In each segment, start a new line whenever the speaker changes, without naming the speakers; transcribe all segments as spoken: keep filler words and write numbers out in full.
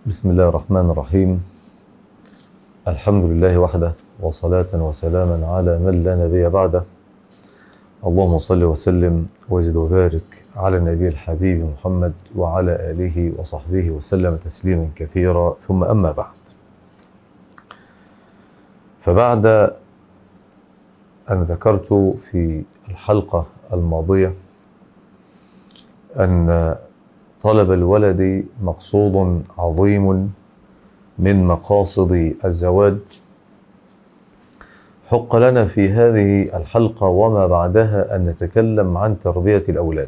بسم الله الرحمن الرحيم. الحمد لله وحده، وصلاة وسلاما على من لا نبي بعده. اللهم صل وسلم وزد وبارك على النبي الحبيب محمد وعلى آله وصحبه وسلم تسليما كثيرا، ثم أما بعد. فبعد أن ذكرت في الحلقة الماضية أن طلب الولد مقصود عظيم من مقاصد الزواج، حق لنا في هذه الحلقة وما بعدها أن نتكلم عن تربية الأولاد،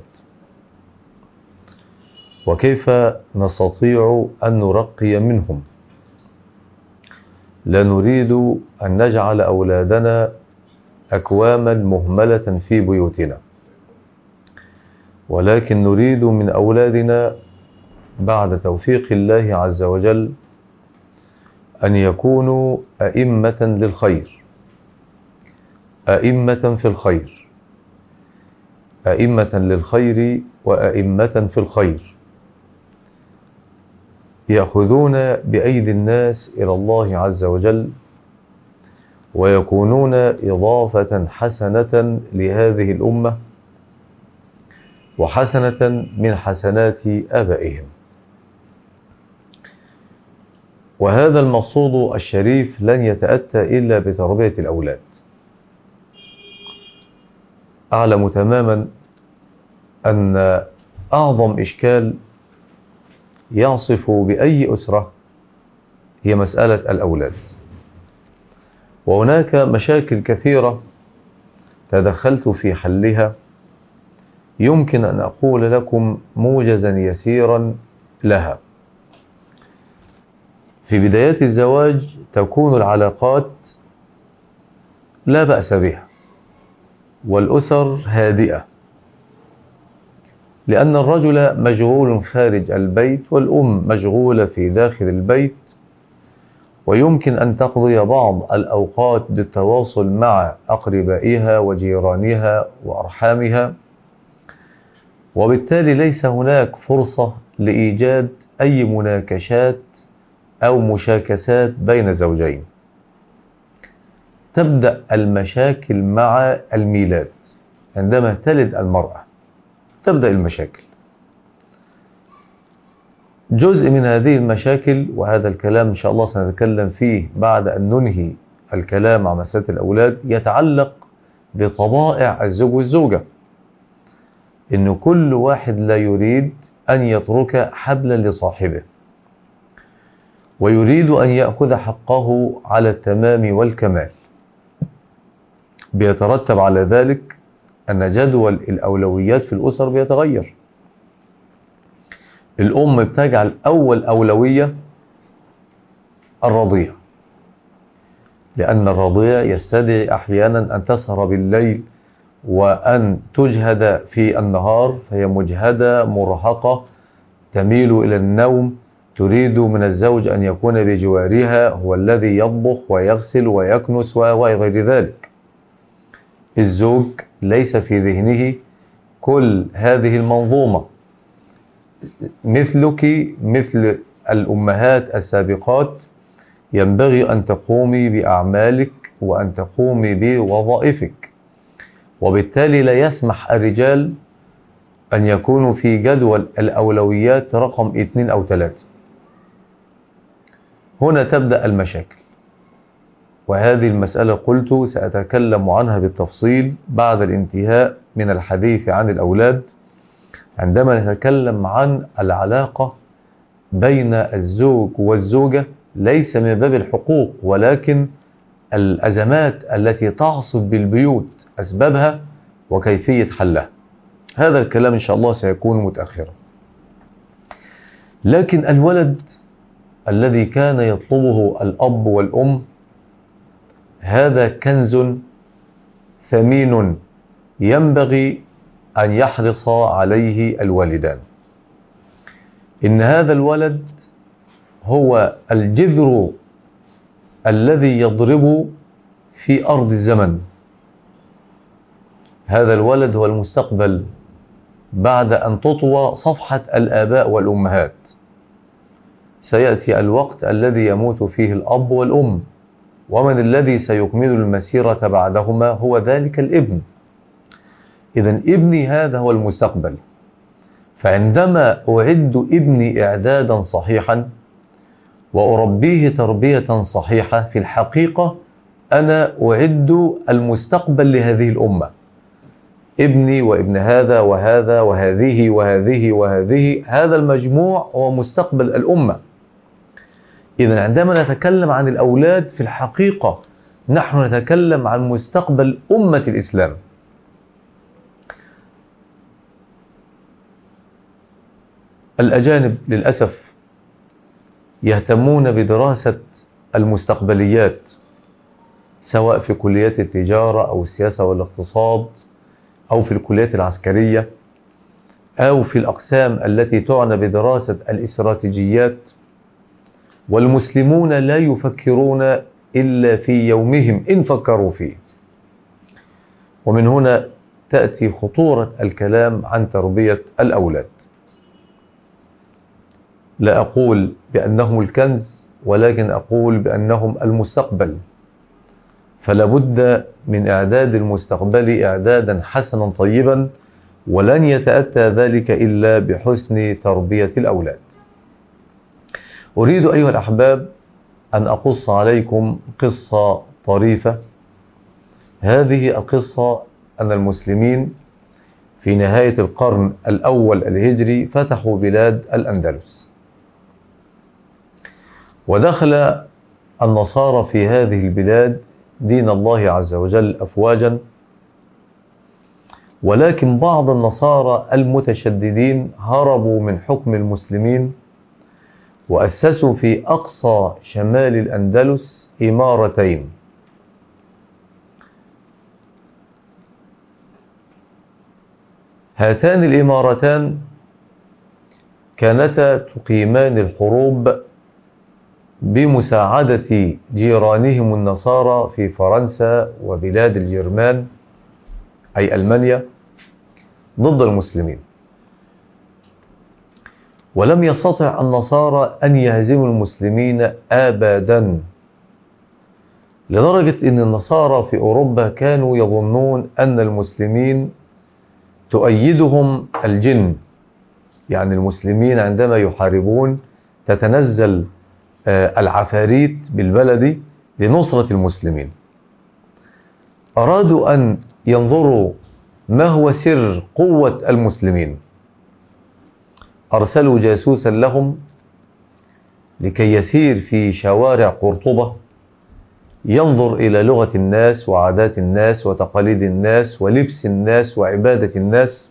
وكيف نستطيع أن نرقي منهم. لا نريد أن نجعل أولادنا أكواما مهملة في بيوتنا، ولكن نريد من أولادنا بعد توفيق الله عز وجل أن يكونوا أئمة للخير، أئمة في الخير، أئمة للخير وأئمة في الخير، يأخذون بأيدي الناس إلى الله عز وجل، ويكونون إضافة حسنة لهذه الأمة وحسنة من حسنات آبائهم. وهذا المقصود الشريف لن يتأتى إلا بتربية الأولاد. أعلم تماما أن أعظم إشكال يعصف بأي أسرة هي مسألة الأولاد، وهناك مشاكل كثيرة تدخلت في حلها. يمكن أن أقول لكم موجزا يسيرا لها. في بدايات الزواج تكون العلاقات لا بأس بها، والأسر هادئة، لأن الرجل مشغول خارج البيت والأم مشغولة في داخل البيت، ويمكن أن تقضي بعض الأوقات بالتواصل مع أقربائها وجيرانها وأرحامها، وبالتالي ليس هناك فرصة لإيجاد أي مناكشات أو مشاكسات بين زوجين. تبدأ المشاكل مع الميلاد، عندما تلد المرأة تبدأ المشاكل. جزء من هذه المشاكل، وهذا الكلام إن شاء الله سنتكلم فيه بعد أن ننهي الكلام عن مسألة الأولاد، يتعلق بطبائع الزوج والزوجة. إن كل واحد لا يريد أن يترك حبلا لصاحبه، ويريد أن يأخذ حقه على التمام والكمال. بيترتب على ذلك أن جدول الأولويات في الأسر بيتغير. الأم بتجعل أول أولوية الرضيع، لأن الرضيع يستدعي أحيانا أن تسهر بالليل وأن تجهد في النهار، فهي مجهدة مرهقة تميل إلى النوم، تريد من الزوج أن يكون بجوارها، هو الذي يطبخ ويغسل ويكنس وغير ذلك. الزوج ليس في ذهنه كل هذه المنظومة. مثلك مثل الأمهات السابقات ينبغي أن تقومي بأعمالك وأن تقومي بوظائفك، وبالتالي لا يسمح الرجال أن يكونوا في جدول الأولويات رقم اثنين أو ثلاثة. هنا تبدأ المشاكل، وهذه المسألة قلت سأتكلم عنها بالتفصيل بعد الانتهاء من الحديث عن الأولاد، عندما نتكلم عن العلاقة بين الزوج والزوجة، ليس من باب الحقوق ولكن الأزمات التي تعصف بالبيوت، أسبابها وكيفية حلها. هذا الكلام إن شاء الله سيكون متأخرا. لكن الولد الذي كان يطلبه الأب والأم هذا كنز ثمين ينبغي أن يحرص عليه الوالدان. إن هذا الولد هو الجذر الذي يضرب في أرض الزمن. هذا الولد هو المستقبل بعد أن تطوى صفحة الآباء والأمهات. سيأتي الوقت الذي يموت فيه الأب والأم، ومن الذي سيكمل المسيرة بعدهما؟ هو ذلك الابن. إذن ابني هذا هو المستقبل، فعندما أعد ابني إعدادا صحيحا وأربيه تربية صحيحة، في الحقيقة أنا أعد المستقبل لهذه الأمة. ابني وابن هذا وهذا وهذه وهذه وهذه، هذا المجموع هو مستقبل الأمة. إذن عندما نتكلم عن الأولاد في الحقيقة نحن نتكلم عن مستقبل أمة الإسلام. الأجانب للأسف يهتمون بدراسة المستقبليات، سواء في كليات التجارة أو السياسة والاقتصاد أو في الكليات العسكرية أو في الأقسام التي تعنى بدراسة الاستراتيجيات، والمسلمون لا يفكرون إلا في يومهم إن فكروا فيه. ومن هنا تأتي خطورة الكلام عن تربية الأولاد. لا أقول بأنهم الكنز، ولكن أقول بأنهم المستقبل، فلا بد من إعداد المستقبل إعدادا حسنا طيبا، ولن يتأتى ذلك إلا بحسن تربية الأولاد. أريد أيها الأحباب أن أقص عليكم قصة طريفة. هذه القصة أن المسلمين في نهاية القرن الأول الهجري فتحوا بلاد الأندلس، ودخل النصارى في هذه البلاد دين الله عز وجل أفواجا، ولكن بعض النصارى المتشددين هربوا من حكم المسلمين وأسسوا في أقصى شمال الأندلس إمارتين. هاتان الإمارتان كانتا تقيمان الحروب بمساعدة جيرانهم النصارى في فرنسا وبلاد الجرمان أي ألمانيا ضد المسلمين. ولم يستطع النصارى أن يهزموا المسلمين أبدا، لدرجة أن النصارى في أوروبا كانوا يظنون أن المسلمين تؤيدهم الجن، يعني المسلمين عندما يحاربون تتنزل العفاريت بالبلد لنصرة المسلمين. أرادوا أن ينظروا ما هو سر قوة المسلمين، أرسلوا جاسوسا لهم لكي يسير في شوارع قرطبة ينظر إلى لغة الناس وعادات الناس وتقاليد الناس ولبس الناس وعبادة الناس.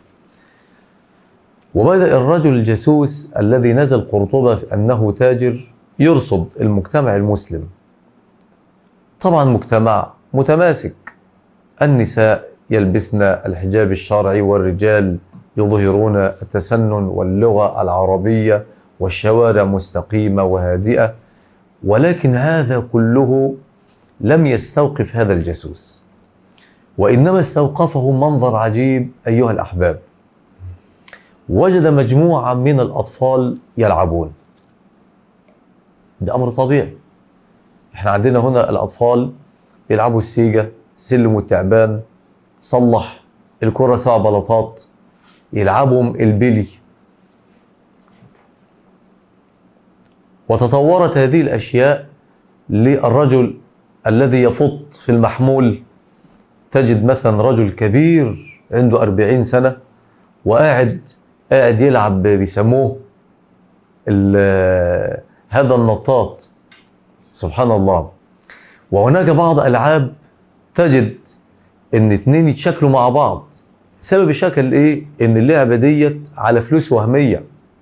وبدأ الرجل الجاسوس الذي نزل قرطبة أنه تاجر يرصد المجتمع المسلم. طبعا مجتمع متماسك، النساء يلبسن الحجاب الشرعي والرجال يظهرون التسنن واللغة العربية والشوارع مستقيمة وهادئة، ولكن هذا كله لم يستوقف هذا الجاسوس، وإنما استوقفه منظر عجيب أيها الأحباب. وجد مجموعة من الأطفال يلعبون. ده أمر طبيعي، احنا عندنا هنا الأطفال يلعبوا السيجة، سلم والتعبان، صلح الكرة سبع بلاطات، يلعبهم البلي. وتطورت هذه الأشياء للرجل الذي يفط في المحمول. تجد مثلا رجل كبير عنده أربعين سنة وقاعد قاعد يلعب بيسموه هذا النطاط، سبحان الله. وهناك بعض ألعاب تجد ان اتنين يتشكلوا مع بعض. سبب الشكل ايه؟ ان اللعبة ديت على فلوس وهمية،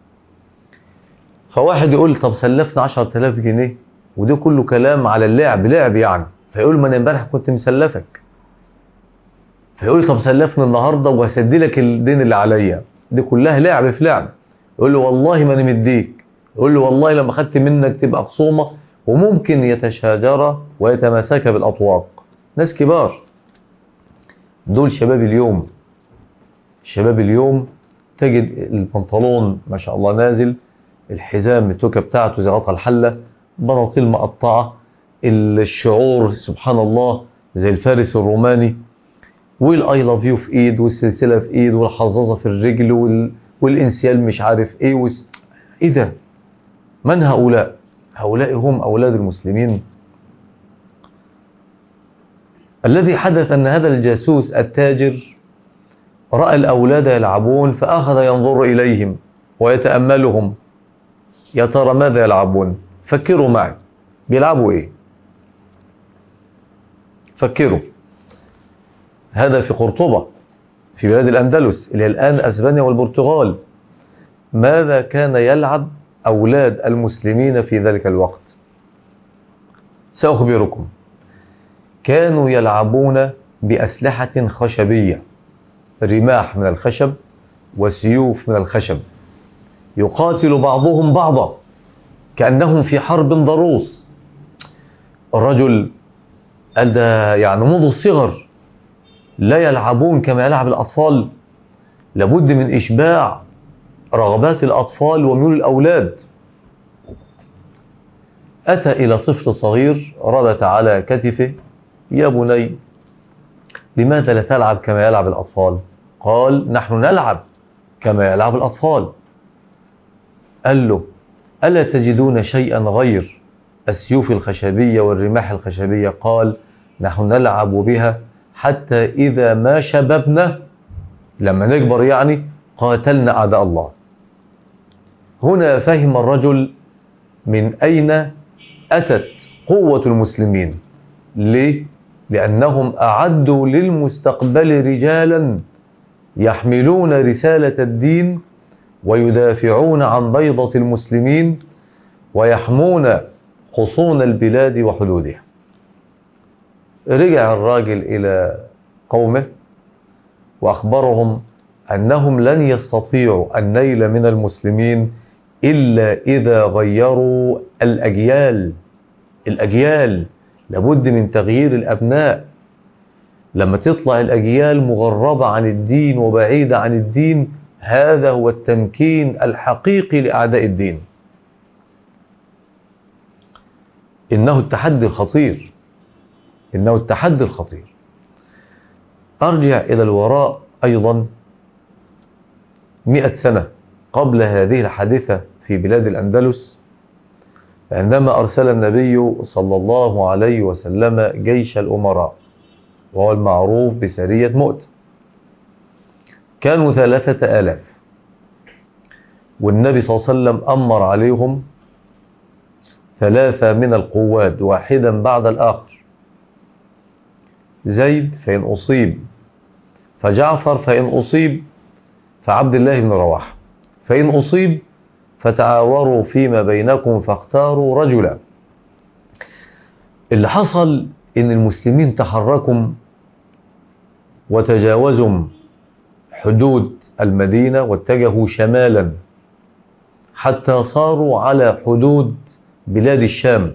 فواحد يقول طب سلفنا عشرة آلاف جنيه، وده كله كلام على اللعب، لعب يعني. فيقول ما انا امبارح كنت مسلفك، فيقول طب سلفنا النهارده وهسدلك الدين اللي عليا. دي كلها لعب في لعب. يقول له والله ما انا مديك، يقول له والله لما خدت منك تبقى خصومه، وممكن يتشاجر ويتماسك بالاطواق. ناس كبار. دول شباب اليوم. شباب اليوم تجد البنطلون ما شاء الله نازل، الحزام التوكة بتاعته زي غطا الحلة، بناطيل مقطعة، الشعور سبحان الله زي الفارس الروماني، والاي لاف يو في ايد، والسلسلة في ايد، والحظاظة في الرجل، وال... والانسيال مش عارف ايه وس... ايه ده؟ من هؤلاء؟ هؤلاء هم اولاد المسلمين. الذي حدث ان هذا الجاسوس التاجر رأى الاولاد يلعبون فاخذ ينظر اليهم ويتأملهم، يا ترى ماذا يلعبون؟ فكروا معي، بيلعبوا ايه؟ فكروا. هذا في قرطبة في بلاد الأندلس اللي الآن أسبانيا والبرتغال. ماذا كان يلعب أولاد المسلمين في ذلك الوقت؟ سأخبركم. كانوا يلعبون بأسلحة خشبية، رماح من الخشب وسيوف من الخشب، يقاتل بعضهم بعضا كأنهم في حرب ضروس. الرجل قال ده يعني منذ الصغر لا يلعبون كما يلعب الأطفال، لابد من إشباع رغبات الأطفال وميول الأولاد. أتى إلى طفل صغير ربط على كتفه، يا بني لماذا لا تلعب كما يلعب الأطفال؟ قال نحن نلعب كما يلعب الأطفال. قال له ألا تجدون شيئا غير السيوف الخشبية والرماح الخشبية؟ قال نحن نلعب بها حتى إذا ما شببنا، لما نكبر يعني، قاتلنا أعداء الله. هنا فهم الرجل من أين أتت قوة المسلمين. ليه؟ لأنهم أعدوا للمستقبل رجالا يحملون رسالة الدين ويدافعون عن بيضة المسلمين ويحمون حصون البلاد وحدودها. رجع الراجل إلى قومه وأخبرهم أنهم لن يستطيعوا النيل من المسلمين إلا إذا غيروا الأجيال. الأجيال لابد من تغيير الأبناء. لما تطلع الأجيال مغربة عن الدين وبعيدة عن الدين، هذا هو التمكين الحقيقي لأعداء الدين. إنه التحدي الخطير، إنه التحدي الخطير. أرجع إلى الوراء أيضا مئة سنة قبل هذه الحادثة في بلاد الأندلس، عندما أرسل النبي صلى الله عليه وسلم جيش الأمراء، وهو المعروف بسرية مؤتة. كانوا ثلاثة آلاف، والنبي صلى الله عليه وسلم أمر عليهم ثلاثة من القواد واحدا بعد الآخر، زيد فإن أصيب، فجعفر فإن أصيب، فعبد الله بن رواحة فإن أصيب، فتعاوروا فيما بينكم فاختاروا رجلا. اللي حصل إن المسلمين تحركوا وتجاوزوا حدود المدينة واتجهوا شمالا حتى صاروا على حدود بلاد الشام،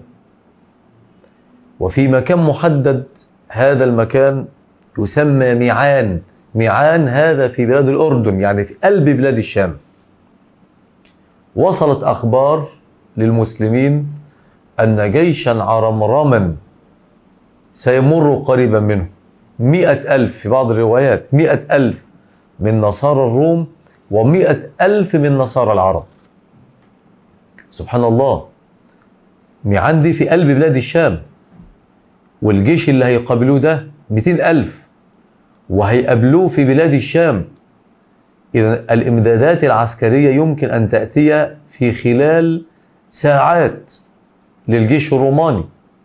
وفي مكان محدد. هذا المكان يسمى ميعان. ميعان هذا في بلاد الأردن، يعني في قلب بلاد الشام. وصلت أخبار للمسلمين أن جيشا عرمرما سيمر قريبا منه، مئة ألف في بعض الروايات، مئة ألف من نصارى الروم ومئة ألف من نصارى العرب. سبحان الله، ميعان دي في قلب بلاد الشام، والجيش اللي هيقابلوه ده مئتين ألف وهيقابلوه في بلاد الشام. إذن الإمدادات العسكرية يمكن أن تأتي في خلال ساعات للجيش الروماني،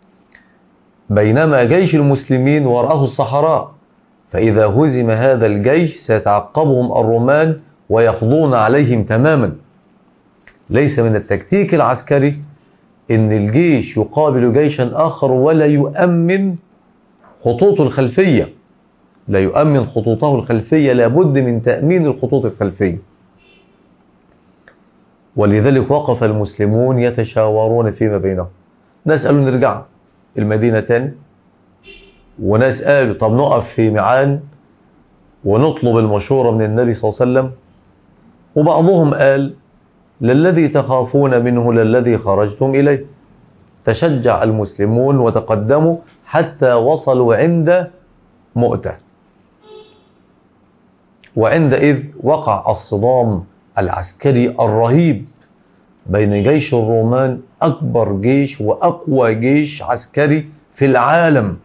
بينما جيش المسلمين وراءه الصحراء. فإذا هزم هذا الجيش سيتعقبهم الرومان ويقضون عليهم تماما. ليس من التكتيك العسكري إن الجيش يقابل جيشا آخر ولا يؤمن خطوط الخلفية، لا يؤمن خطوطه الخلفية، لابد من تأمين الخطوط الخلفية. ولذلك وقف المسلمون يتشاورون فيما بينهم. ناس قالوا نرجع المدينة تاني، وناس قالوا طب نقف في ميعان ونطلب المشورة من النبي صلى الله عليه وسلم، وبعضهم قال للذي تخافون منه للذي خرجتم إليه. تشجع المسلمون وتقدموا حتى وصلوا عند مؤتة، وعندئذ وقع الصدام العسكري الرهيب بين جيش الرومان، أكبر جيش وأقوى جيش عسكري في العالم،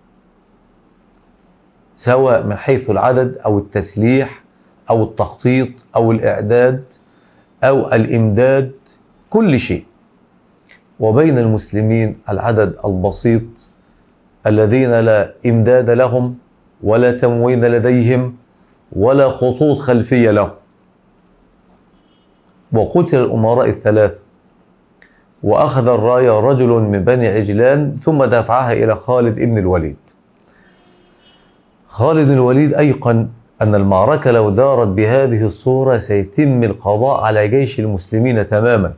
سواء من حيث العدد أو التسليح أو التخطيط أو الإعداد أو الإمداد، كل شيء. وبين المسلمين العدد البسيط الذين لا إمداد لهم ولا تموين لديهم ولا خطوط خلفية لهم. وقتل الأمراء الثلاث، وأخذ الراية رجل من بني عجلان ثم دفعها إلى خالد بن الوليد. خالد بن الوليد أيقن أن المعركة لو دارت بهذه الصورة سيتم القضاء على جيش المسلمين تماما.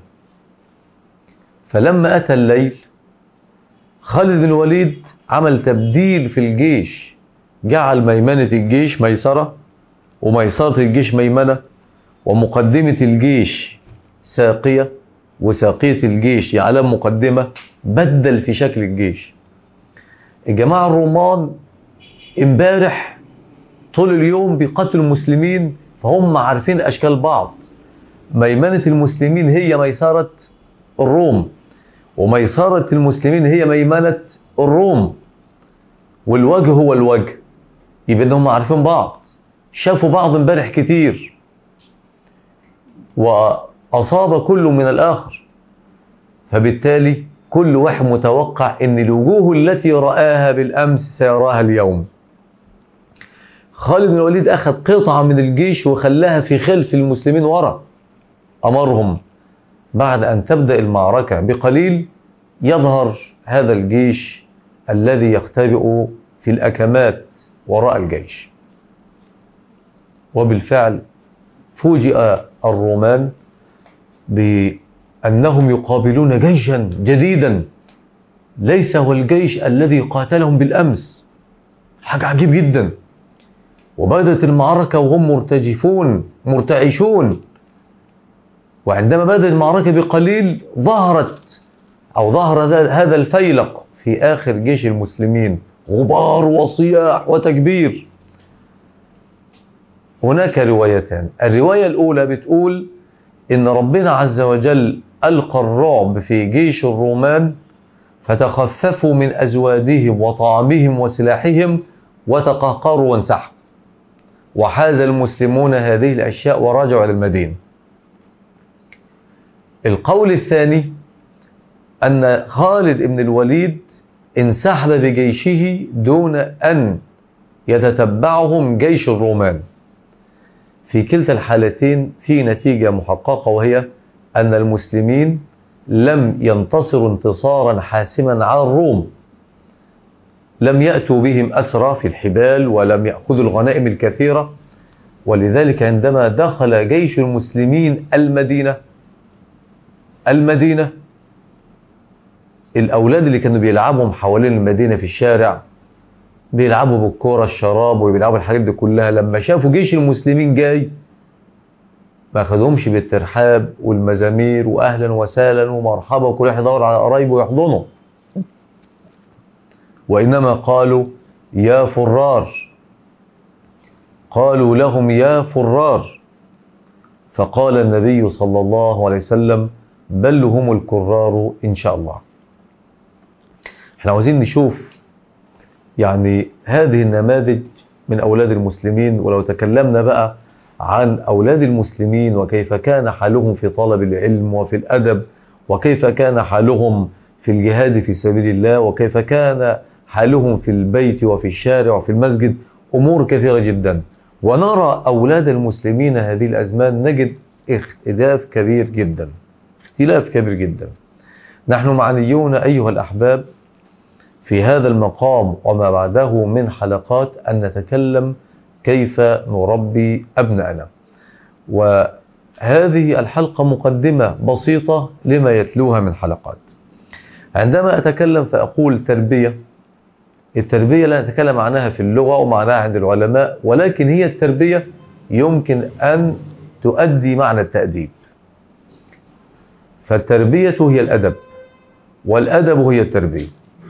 فلما أتى الليل خالد بن الوليد عمل تبديل في الجيش، جعل ميمنة الجيش ميسرة وميسرة الجيش ميمنة، ومقدمة الجيش ساقية وساقية الجيش يعلم مقدمة، بدل في شكل الجيش. الجماعة الرومان امبارح طول اليوم بيقتلوا المسلمين، فهم عارفين أشكال بعض. ميمنة المسلمين هي ميسرة الروم، وميسرة المسلمين هي ميمنة الروم، والوجه هو الوجه، يبقى انهم عارفين بعض، شافوا بعض امبارح كتير، وأصاب كل من الآخر. فبالتالي كل واحد متوقع ان الوجوه التي رآها بالأمس سيراها اليوم. خالد بن الوليد أخذ قطعة من الجيش وخلاها في خلف المسلمين وراء، أمرهم بعد أن تبدأ المعركة بقليل يظهر هذا الجيش الذي يختبئ في الأكمات وراء الجيش. وبالفعل فوجئ الرومان بأنهم يقابلون جيشا جديدا ليس هو الجيش الذي قاتلهم بالأمس، حاجة عجيب جدا. وبدأت المعركة وهم مرتجفون مرتعشون، وعندما بدأت المعركة بقليل ظهرت أو ظهر هذا الفيلق في آخر جيش المسلمين، غبار وصياح وتكبير. هناك روايتان. الرواية الأولى بتقول إن ربنا عز وجل ألقى الرعب في جيش الرومان فتخففوا من أزوادهم وطعامهم وسلاحهم وتقهقروا وانسحبوا، وحاز المسلمون هذه الأشياء ورجعوا إلى المدينة. القول الثاني أن خالد بن الوليد انسحب بجيشه دون أن يتتبعهم جيش الرومان. في كلتا الحالتين في نتيجة محققة، وهي أن المسلمين لم ينتصروا انتصارا حاسما على الروم، لم يأتوا بهم أسرى في الحبال ولم يأخذوا الغنائم الكثيرة. ولذلك عندما دخل جيش المسلمين المدينة المدينة الأولاد اللي كانوا بيلعبهم حوالين المدينة في الشارع، بيلعبوا بالكورة الشراب وبيلعبوا الحاجات دي كلها، لما شافوا جيش المسلمين جاي ما أخذهمش بالترحاب والمزامير وأهلا وسهلا ومرحبا وكل واحد يدور على قرايبه ويحضنه، وإنما قالوا يا فرار، قالوا لهم يا فرار. فقال النبي صلى الله عليه وسلم بل هم الكرار إن شاء الله. احنا عاوزين نشوف يعني هذه النماذج من أولاد المسلمين. ولو تكلمنا بقى عن أولاد المسلمين وكيف كان حالهم في طلب العلم وفي الأدب، وكيف كان حالهم في الجهاد في سبيل الله، وكيف كان حالهم في البيت وفي الشارع وفي المسجد، أمور كثيرة جدا. ونرى أولاد المسلمين هذه الأزمان نجد اختلاف كبير جدا اختلاف كبير جدا. نحن معنيون أيها الأحباب في هذا المقام وما بعده من حلقات أن نتكلم كيف نربي أبنائنا. وهذه الحلقة مقدمة بسيطة لما يتلوها من حلقات. عندما أتكلم فأقول تربية، التربية لا نتكلم عنها في اللغة ومعناها عند العلماء، ولكن هي التربية يمكن أن تؤدي معنى التأديب. فالتربية هي الأدب، والأدب هي التربية.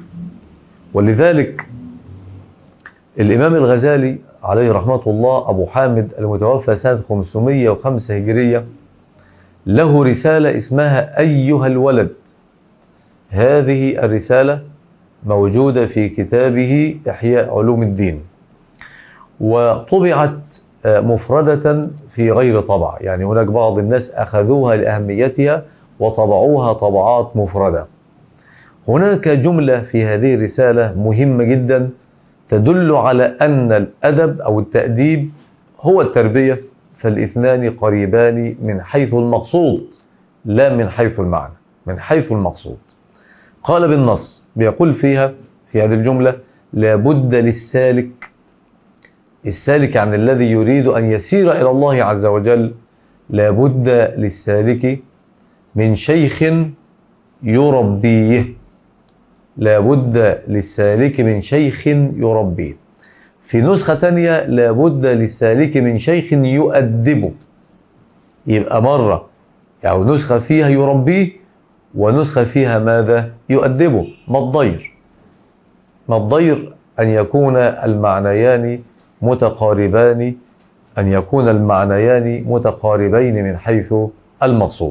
ولذلك الإمام الغزالي عليه رحمة الله أبو حامد المتوفى سنة خمسمائة وخمسة هجرية له رسالة اسمها أيها الولد. هذه الرسالة موجودة في كتابه إحياء علوم الدين، وطبعت مفردة في غير طبع، يعني هناك بعض الناس أخذوها لأهميتها وطبعوها طبعات مفردة. هناك جملة في هذه الرسالة مهمة جدا تدل على أن الأدب أو التأديب هو التربية، فالاثنان قريبان من حيث المقصود لا من حيث المعنى، من حيث المقصود. قال بالنص، بيقول فيها في هذه الجملة: لابد للسالك، السالك عن الذي يريد أن يسير إلى الله عز وجل، لابد للسالك من شيخ يربيه، لابد للسالك من شيخ يربيه. في نسخة تانية لابد للسالك من شيخ يؤدبه. يبقى مرة يعني نسخة فيها يربيه ونسخة فيها ماذا؟ يؤدبه. ما الضير؟ ما الضير أن يكون المعنيان متقاربان، أن يكون المعنيان متقاربين من حيث المقصود.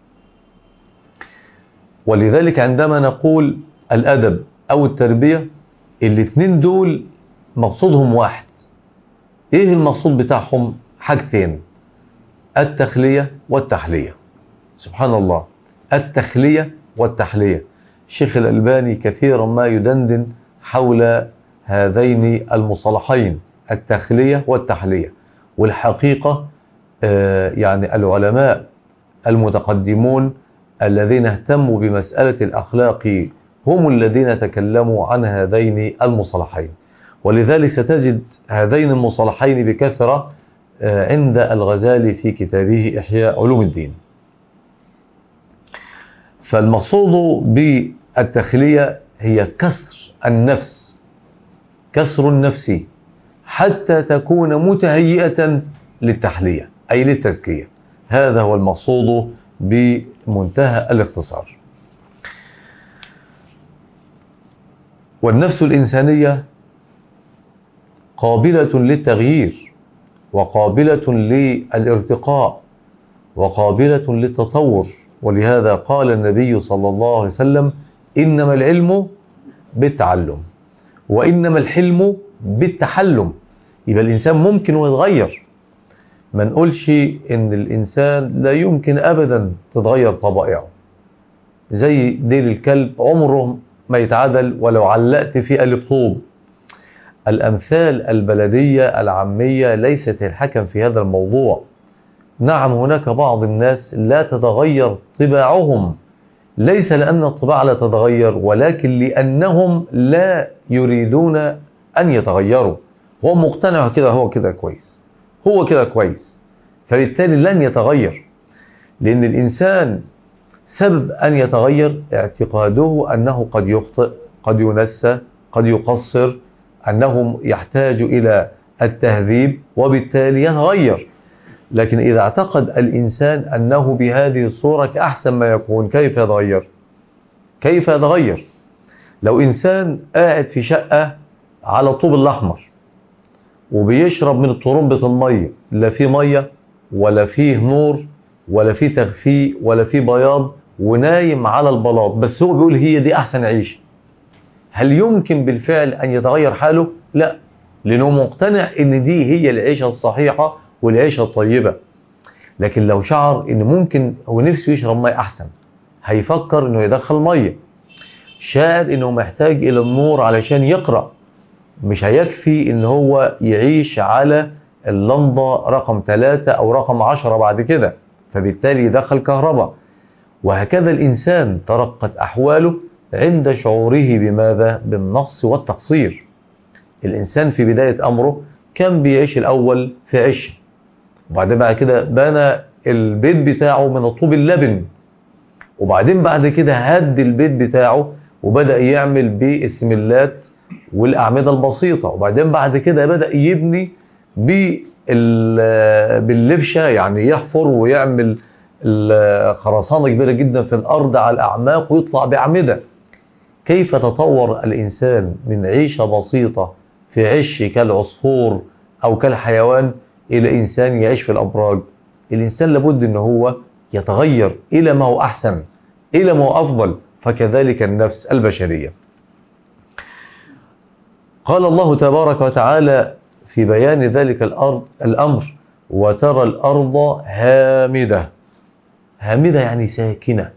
ولذلك عندما نقول الأدب أو التربية، الاثنين دول مقصودهم واحد. إيه المقصود بتاعهم؟ حاجتين: التخلية والتحلية. سبحان الله، التخلية والتحلية. الشيخ الألباني كثيرا ما يدندن حول هذين المصطلحين، التخلية والتحلية. والحقيقة يعني العلماء المتقدمون الذين اهتموا بمسألة الأخلاق هم الذين تكلموا عن هذين المصطلحين، ولذلك ستجد هذين المصطلحين بكثرة عند الغزالي في كتابه إحياء علوم الدين. فالمقصود بالتخلية هي كسر النفس، كسر النفس حتى تكون متهيئة للتحلية أي للتزكية. هذا هو المقصود بمنتهى الاختصار. والنفس الإنسانية قابلة للتغيير، وقابلة للارتقاء، وقابلة للتطور. ولهذا قال النبي صلى الله عليه وسلم: إنما العلم بالتعلم، وإنما الحلم بالتحلم. يبقى الإنسان ممكن يتغير، ما نقولش إن الإنسان لا يمكن أبدا تتغير طبائعه. زي ديل الكلب عمره ما يتعدل ولو علقت فيه ألف طوب. الأمثال البلدية العامية ليست الحكم في هذا الموضوع. نعم هناك بعض الناس لا تتغير طباعهم، ليس لأن الطباع لا تتغير، ولكن لأنهم لا يريدون أن يتغيروا. هو مقتنع كده، هو كده كويس، هو كده كويس، فبالتالي لن يتغير. لأن الإنسان سبب أن يتغير اعتقاده أنه قد يخطئ، قد ينسى، قد يقصر، أنه يحتاج إلى التهذيب، وبالتالي يتغير. لكن إذا اعتقد الإنسان أنه بهذه الصورة كأحسن ما يكون، كيف يتغير؟ كيف يتغير؟ لو إنسان قاعد في شقة على الطوب الأحمر وبيشرب من طرمبة المية، لا فيه مية ولا فيه نور ولا فيه تغفيه ولا فيه بياض، ونايم على البلاط، بس هو بيقول هي دي أحسن عيش، هل يمكن بالفعل أن يتغير حاله؟ لا، لأنه مقتنع أن دي هي العيشة الصحيحة والعيشة الطيبة. لكن لو شعر أن ممكن هو نفسه يشرب مية أحسن، هيفكر أنه يدخل مية. شاعر أنه محتاج إلى النور علشان يقرأ، مش هيكفي أن هو يعيش على اللمبة رقم ثلاثة أو رقم عشرة بعد كده، فبالتالي يدخل كهرباء. وهكذا الإنسان ترقت أحواله عند شعوره بماذا؟ بالنقص والتقصير. الإنسان في بداية أمره كان بيعيش الأول في عش، وبعدين بعد كده بنى البيت بتاعه من الطوب اللبن، وبعدين بعد كده هد البيت بتاعه وبدأ يعمل بالسملات والأعمدة البسيطة، وبعدين بعد كده بدأ يبني باللبشة، يعني يحفر ويعمل خرسانة كبيرة جدا في الأرض على الأعماق ويطلع بأعمدة. كيف تطور الإنسان من عيشة بسيطة في عش كالعصفور أو كالحيوان إلى إنسان يعيش في الأبراج؟ الإنسان لابد أنه هو يتغير إلى ما هو أحسن، إلى ما هو أفضل. فكذلك النفس البشرية. قال الله تبارك وتعالى في بيان ذلك الأرض الأمر: وترى الأرض هامدة. هامدة يعني ساكنة،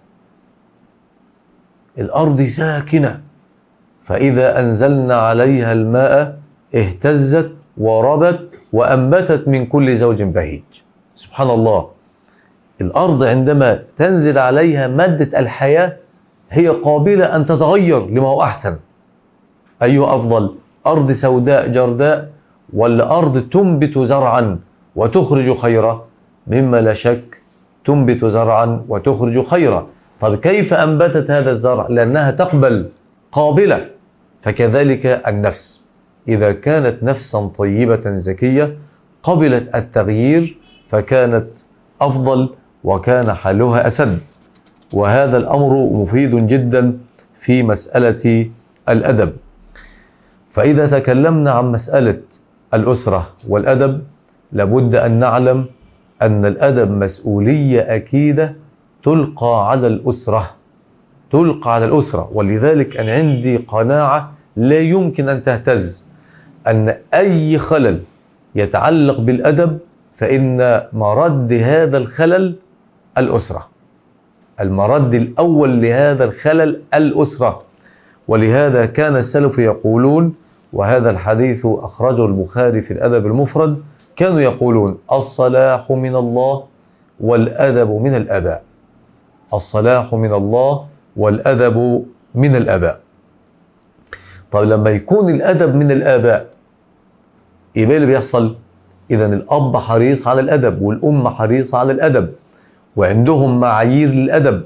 الأرض ساكنة، فإذا أنزلنا عليها الماء اهتزت وربت وأنبتت من كل زوج بهيج. سبحان الله، الأرض عندما تنزل عليها مادة الحياة هي قابلة أن تتغير لما هو أحسن. أيها أفضل، أرض سوداء جرداء ولا أرض تنبت زرعا وتخرج خيرا؟ مما لا شك تنبت زرعا وتخرج خيرا. طب كيف أنبتت هذا الزرع؟ لأنها تقبل، قابلة. فكذلك النفس إذا كانت نفسا طيبة زكية قبلت التغيير فكانت أفضل وكان حالها أسد. وهذا الأمر مفيد جدا في مسألة الأدب. فإذا تكلمنا عن مسألة الأسرة والأدب لابد أن نعلم أن الأدب مسؤولية أكيدة تلقى على الأسرة، تلقى على الأسرة. ولذلك أنا عندي قناعة لا يمكن أن تهتز أن أي خلل يتعلق بالأدب فإن مرد هذا الخلل الأسرة. المرد الأول لهذا الخلل الأسرة. ولهذا كان السلف يقولون، وهذا الحديث أخرجه البخاري في الأدب المفرد، كانوا يقولون: الصلاح من الله والأدب من الآباء. الصلاح من الله والأدب من الآباء. طيب لما يكون الأدب من الآباء يبقى اللي بيحصل؟ إذا الأب حريص على الأدب والأم حريصة على الأدب وعندهم معايير للأدب.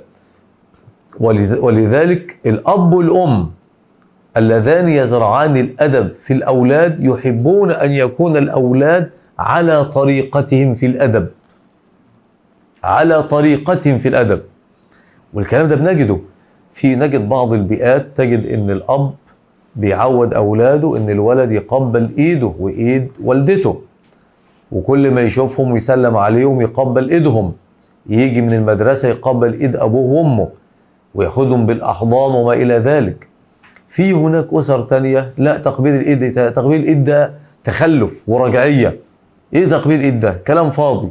ولذلك الأب والأم اللذان يزرعان الأدب في الأولاد يحبون أن يكون الأولاد على طريقتهم في الأدب، على طريقتهم في الأدب. والكلام ده بنجده في نجد بعض البيئات، تجد ان الأب بيعود أولاده ان الولد يقبل إيده وإيد والدته، وكل ما يشوفهم ويسلم عليهم يقبل إيدهم، يجي من المدرسة يقبل إيد أبوه وأمه ويأخذهم بالأحضان وما إلى ذلك. في هناك أسر تانية لا، تقبيل الإيد تقبيل الإيد ده تخلف ورجعية. إيه تقبيل الإيد ده؟ كلام فاضي.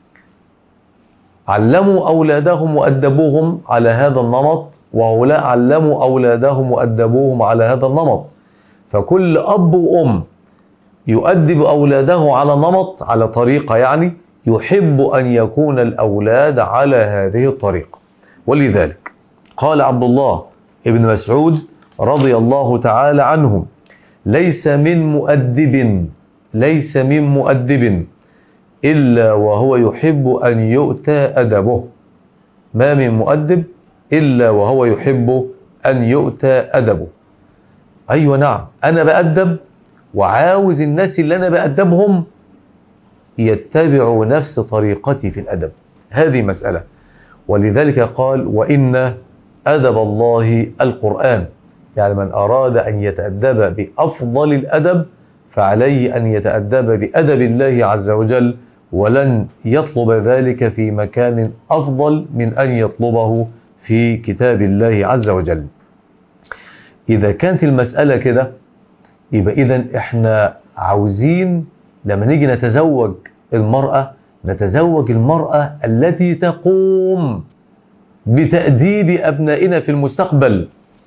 علموا أولادهم وأدبوهم على هذا النمط، وهؤلاء علموا أولادهم وأدبوهم على هذا النمط. فكل أب وأم يؤدب أولاده على نمط، على طريقة، يعني يحب أن يكون الأولاد على هذه الطريقة. ولذلك قال عبد الله ابن مسعود رضي الله تعالى عنه: ليس من مؤدب ليس من مؤدب إلا وهو يحب أن يؤتى أدبه. ما من مؤدب إلا وهو يحب أن يؤتى أدبه. أيوة نعم، أنا بأدب وعاوز الناس اللي أنا بأدبهم يتبعوا نفس طريقتي في الأدب. هذه مسألة. ولذلك قال: وإن أدب الله القرآن. يعني من أراد أن يتأدب بأفضل الأدب فعليه أن يتأدب بأدب الله عز وجل، ولن يطلب ذلك في مكان أفضل من أن يطلبه في كتاب الله عز وجل. إذا كانت المسألة كده يبقى إذن إحنا عاوزين لما نيجي نتزوج المرأة نتزوج المرأة التي تقوم بتأديب أبنائنا في المستقبل.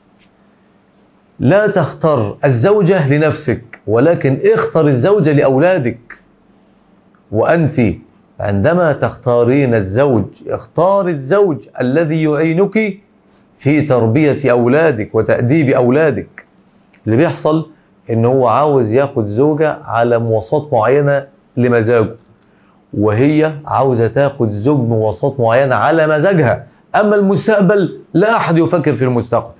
لا تختار الزوجة لنفسك، ولكن اختر الزوجة لأولادك. وأنت عندما تختارين الزوج اختار الزوج الذي يعينك في تربية أولادك وتأديب أولادك. اللي بيحصل إنه هو عاوز ياخد زوجة على مواصفات معينة لمزاجه، وهي عاوزة تاخد زوج مواصفات معينة على مزاجها. أما المستقبل لا أحد يفكر في المستقبل،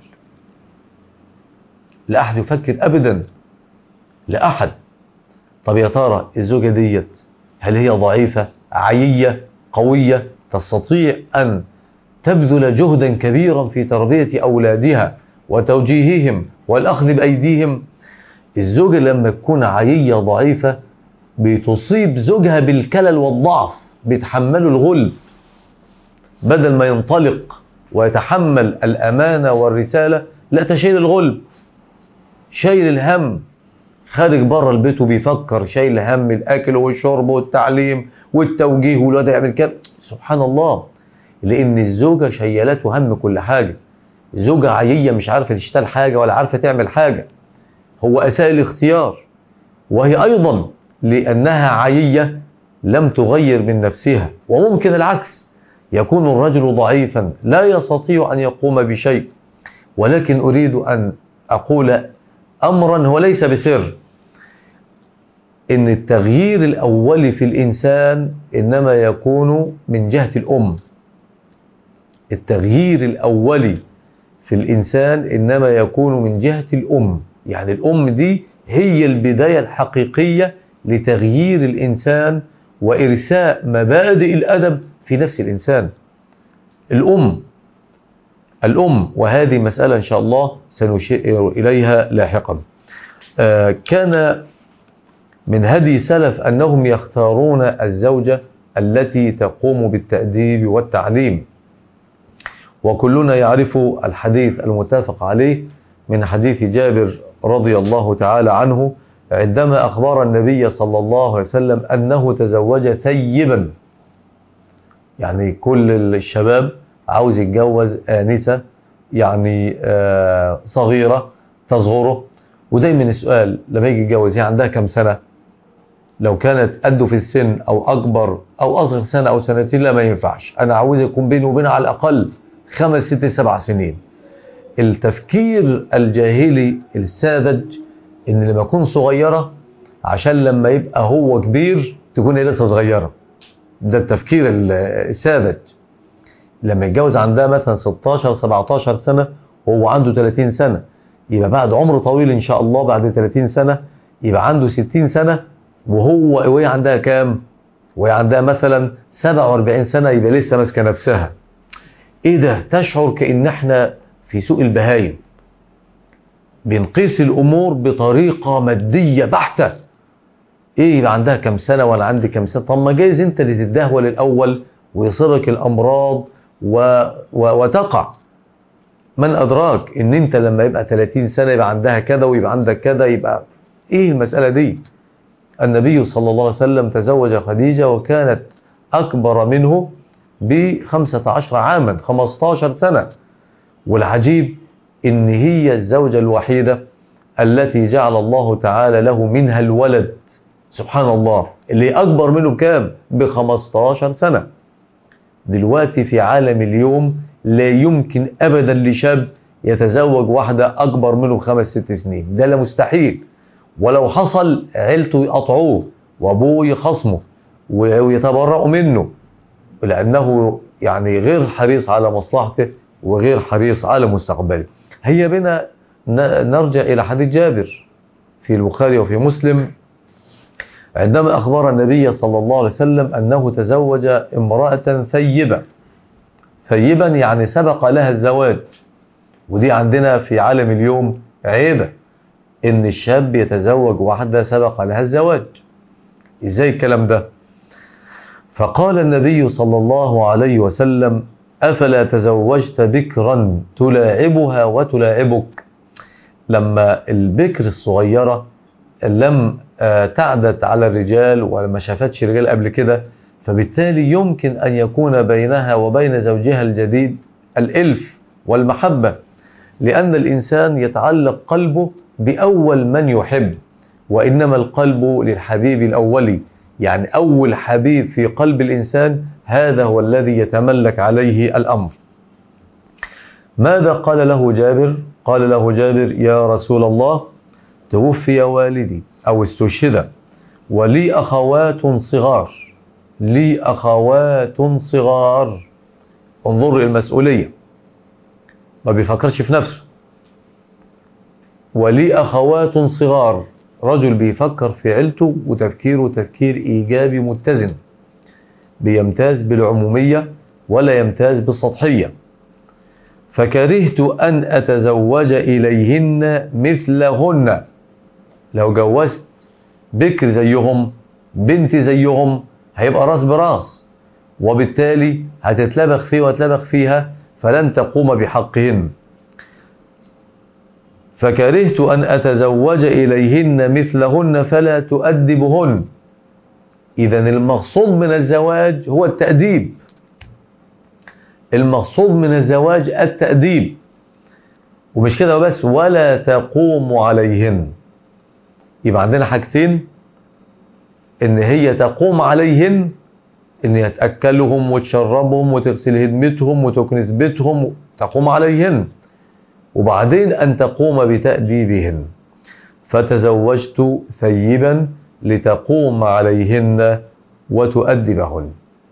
لا أحد يفكر أبدا، لا أحد. طب يا ترى الزوجة ديت هل هي ضعيفة، عيية، قوية؟ تستطيع أن تبذل جهدا كبيرا في تربية أولادها وتوجيههم والأخذ بأيديهم. الزوجة لما تكون عيية ضعيفة بتصيب زوجها بالكلل والضعف، بيتحملوا الغل بدل ما ينطلق ويتحمل الأمانة والرسالة، لا تشيل الغل، شايل الهم، خارج بره البيت وبيفكر، شايل هم الأكل والشرب والتعليم والتوجيه والواد يعمل كده. سبحان الله، لأن الزوجة شيلته هم كل حاجة. زوجة عيية مش عارفة تشتغل حاجة ولا عارفة تعمل حاجة، هو أساء الاختيار. وهي أيضا لأنها عيية لم تغير من نفسها. وممكن العكس، يكون الرجل ضعيفا لا يستطيع أن يقوم بشيء، ولكن أريد أن أقول أمرا هو ليس بسر، إن التغيير الأولي في الإنسان إنما يكون من جهة الأم. التغيير الأولي في الإنسان إنما يكون من جهة الأم، يعني الأم دي هي البداية الحقيقية لتغيير الإنسان وإرساء مبادئ الأدب في نفس الإنسان. الأم الأم وهذه مسألة إن شاء الله سنشير إليها لاحقا. آه كان من هدي سلف أنهم يختارون الزوجة التي تقوم بالتأديب والتعليم. وكلنا يعرف الحديث المتفق عليه من حديث جابر رضي الله تعالى عنه، عندما أخبر النبي صلى الله عليه وسلم أنه تزوج ثيبا. يعني كل الشباب عاوز يتجوز آنسة، يعني آه صغيرة تصغره. ودايما السؤال لما يجي يتجوز هي عندها كم سنة؟ لو كانت قده في السن أو أكبر أو أصغر سنة أو سنتين لا ما ينفعش، أنا عاوز يكون بيني وبينها على الأقل خمس ست سبع سنين. التفكير الجاهلي الساذج إن لما يكون صغيرة عشان لما يبقى هو كبير تكون هي لسه صغيرة. ده التفكير الساذج. لما يتجوز عندها مثلا ستاشر سبعتاشر سنة وهو عنده ثلاثين سنة، يبقى بعد عمر طويل إن شاء الله بعد ثلاثين سنة يبقى عنده ستين سنة، وهو وهي عندها كام؟ وهي عندها مثلا سبعة وأربعين سنة، يبقى لسه ماسكه نفسها. ايه ده؟ تشعر كأن احنا في سوق البهايم، بنقيس الامور بطريقة مادية بحتة. ايه يبقى عندها كم سنة وانا عندي كم سنة؟ طب ما جايز انت اللي تتدهول الاول ويصيبك الامراض و... و... وتقع. من ادراك ان انت لما يبقى ثلاثين سنة يبقى عندها كذا ويبقى عندك كذا؟ يبقى ايه المسألة دي؟ النبي صلى الله عليه وسلم تزوج خديجة وكانت أكبر منه بخمسة عشر عاما، خمستاشر سنة. والعجيب إن هي الزوجة الوحيدة التي جعل الله تعالى له منها الولد، سبحان الله، اللي أكبر منه بكام؟ بخمستاشر سنة. دلوقتي في عالم اليوم لا يمكن أبدا لشاب يتزوج واحدة أكبر منه بخمس ست سنين، ده لا مستحيل. ولو حصل عيلته يقطعوه وابوه يخصمه ويتبرأوا منه، لأنه يعني غير حريص على مصلحته وغير حريص على مستقبله. هيا بنا نرجع إلى حديث جابر في البخاري وفي مسلم، عندما أخبر النبي صلى الله عليه وسلم أنه تزوج امرأة ثيبة. ثيبا يعني سبق لها الزواج، ودي عندنا في عالم اليوم عيبة إن الشاب يتزوج واحدة سبق لها الزواج. إزاي الكلام ده؟ فقال النبي صلى الله عليه وسلم: أفلا تزوجت بكرا تلاعبها وتلاعبك؟ لما البكر الصغيرة لم تعدت على الرجال وما شافتش رجال قبل كده، فبالتالي يمكن أن يكون بينها وبين زوجها الجديد الإلف والمحبة، لأن الإنسان يتعلق قلبه بأول من يحب، وإنما القلب للحبيب الأولي. يعني أول حبيب في قلب الإنسان هذا هو الذي يتملك عليه الأمر. ماذا قال له جابر؟ قال له جابر: يا رسول الله، توفي والدي أو استشهد ولي أخوات صغار. لي أخوات صغار. انظروا المسؤولية، ما بيفكرش في نفسه. ولي أخوات صغار، رجل بيفكر في عيلته وتفكيره تفكير إيجابي متزن، بيمتاز بالعمومية ولا يمتاز بالسطحية. فكرهت أن أتزوج إليهن مثلهن. لو جوزت بكر زيهم بنت زيهم هيبقى راس براس، وبالتالي هتتلبخ فيه وتلبخ فيها فلن تقوم بحقهن. فكرهت أن أتزوج إليهن مثلهن فلا تؤدبهن. إذن المقصود من الزواج هو التأديب، المقصود من الزواج التأديب. ومش كده بس، ولا تقوم عليهن. يبقى عندنا حاجتين، ان هي تقوم عليهن، ان هي تأكلهم وتشربهم وتغسل هدمتهم وتكنس بيتهم، تقوم عليهن. وبعدين أن تقوم بتأديبهن. فتزوجت ثيبا لتقوم عليهن وتؤدبهن.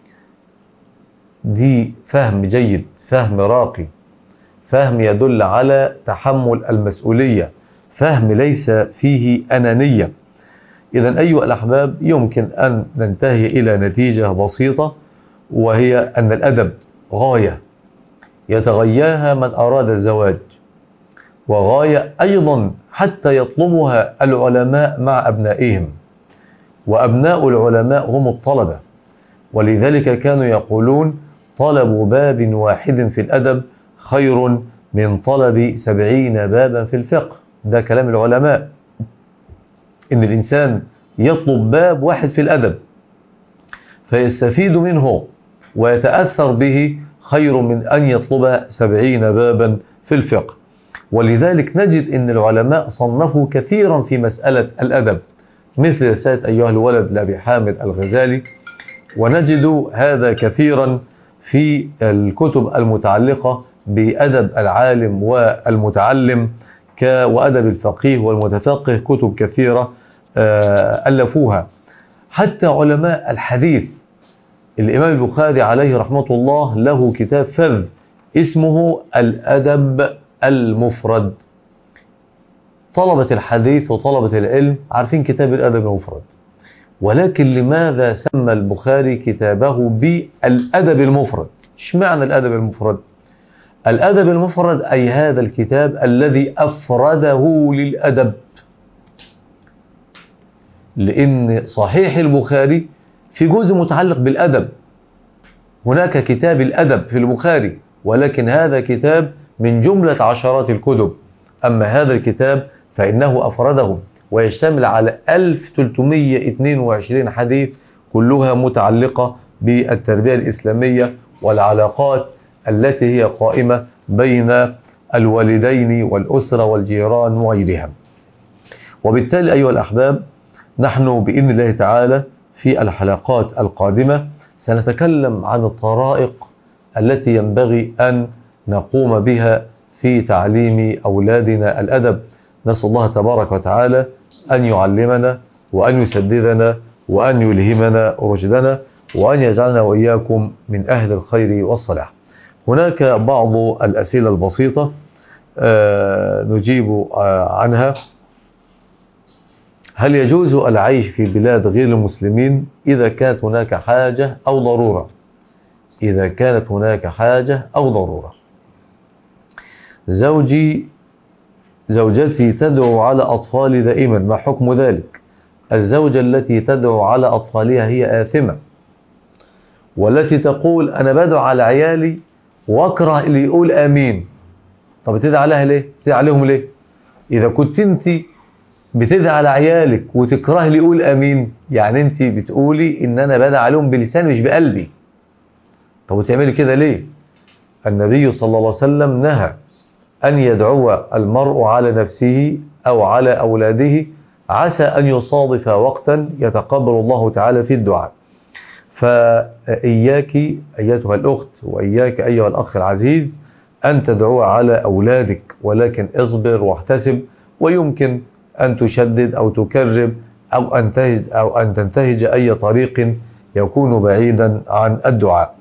دي فهم جيد، فهم راقي، فهم يدل على تحمل المسؤولية، فهم ليس فيه أنانية. إذن أيها الأحباب، يمكن أن ننتهي إلى نتيجة بسيطة، وهي أن الأدب غاية يتغياها من أراد الزواج، وغاية أيضا حتى يطلبها العلماء مع أبنائهم، وأبناء العلماء هم الطلبة. ولذلك كانوا يقولون: طلب باب واحد في الأدب خير من طلب سبعين بابا في الفقه. ده كلام العلماء، إن الإنسان يطلب باب واحد في الأدب فيستفيد منه ويتأثر به خير من أن يطلب سبعين بابا في الفقه. ولذلك نجد أن العلماء صنفوا كثيرا في مسألة الأدب، مثل رسالة أيها الولد لأبي حامد الغزالي، ونجد هذا كثيرا في الكتب المتعلقة بأدب العالم والمتعلم وأدب الفقيه والمتفقه، كتب كثيرة ألفوها. حتى علماء الحديث، الإمام البخاري عليه رحمة الله له كتاب فذ اسمه الأدب المفرد. طلبة الحديث وطلبة العلم عارفين كتاب الأدب المفرد، ولكن لماذا سمى البخاري كتابه بالأدب المفرد؟ ايش معنى الأدب المفرد؟ الأدب المفرد أي هذا الكتاب الذي أفرده للأدب. لأن صحيح البخاري في جزء متعلق بالأدب، هناك كتاب الأدب في البخاري، ولكن هذا كتاب من جملة عشرات الكتب. أما هذا الكتاب فإنه أفرده، ويشتمل على ألف وثلاثمئة واثنين وعشرين حديث، كلها متعلقة بالتربية الإسلامية والعلاقات التي هي قائمة بين الوالدين والأسرة والجيران وغيرها. وبالتالي أيها الأحباب، نحن بإذن الله تعالى في الحلقات القادمة سنتكلم عن الطرائق التي ينبغي أن نقوم بها في تعليم أولادنا الأدب. نسأل الله تبارك وتعالى أن يعلمنا وأن يسددنا وأن يلهمنا رشدنا، وأن يجعلنا وإياكم من أهل الخير والصلاح. هناك بعض الأسئلة البسيطة نجيب عنها. هل يجوز العيش في بلاد غير المسلمين إذا كانت هناك حاجة أو ضرورة؟ إذا كانت هناك حاجة أو ضرورة. زوجي زوجتي تدعو على أطفالي دائما، ما حكم ذلك؟ الزوجة التي تدعو على أطفالها هي آثمة، والتي تقول أنا بدعو على عيالي واكره اللي يقول آمين. طب بتدعي عليها ليه؟ بتدعي عليهم ليه؟ إذا كنت أنت بتدعي على عيالك وتكره اللي يقول آمين، يعني أنت بتقولي إن أنا بدعي عليهم بلساني مش بقلبي. طب وتعملي كده ليه؟ النبي صلى الله عليه وسلم نهى أن يدعو المرء على نفسه أو على أولاده عسى أن يصادف وقتا يتقبل الله تعالى في الدعاء. فإياك أيتها الأخت وإياك أيها الأخ العزيز أن تدعو على أولادك، ولكن اصبر واحتسب، ويمكن أن تشدد أو تكرب أو أن تنتهج, أو أن تنتهج أي طريق يكون بعيدا عن الدعاء.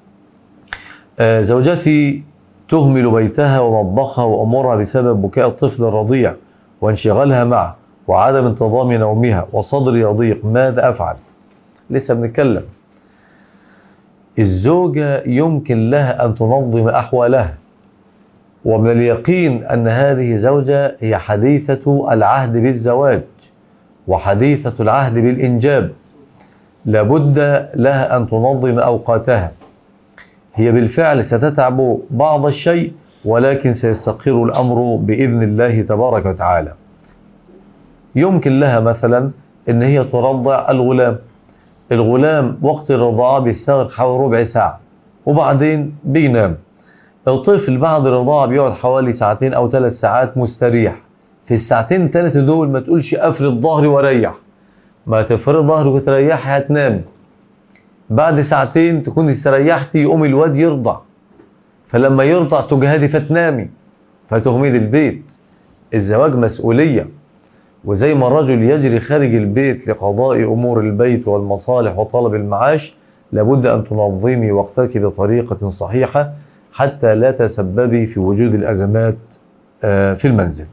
زوجتي تهمل بيتها ومطبخها وأمورها بسبب بكاء الطفل الرضيع وانشغالها معه وعدم انتظام نومها وصدري يضيق، ماذا أفعل؟ لسه بنتكلم. الزوجة يمكن لها أن تنظم أحوالها، ومن اليقين أن هذه زوجة هي حديثة العهد بالزواج وحديثة العهد بالإنجاب، لابد لها أن تنظم أوقاتها. هي بالفعل ستتعب بعض الشيء، ولكن سيستقر الأمر بإذن الله تبارك وتعالى. يمكن لها مثلا أن هي ترضع الغلام. الغلام وقت الرضاعة بيستغرق حوالي ربع ساعة وبعدين بينام. الطفل بعد الرضاعة بيقعد حوالي ساعتين أو ثلاث ساعات مستريح. في الساعتين ثلاثة دول ما تقولش أفرد ظهري وريح، ما تفرد ظهرك وتريحي هتنام. بعد ساعتين تكون استريحتي يقوم الواد يرضع، فلما يرضع تجهدي فتنامي فتغمضي البيت. الزواج مسؤولية، وزي ما الرجل يجري خارج البيت لقضاء أمور البيت والمصالح وطلب المعاش، لابد أن تنظمي وقتك بطريقة صحيحة حتى لا تسببي في وجود الأزمات في المنزل.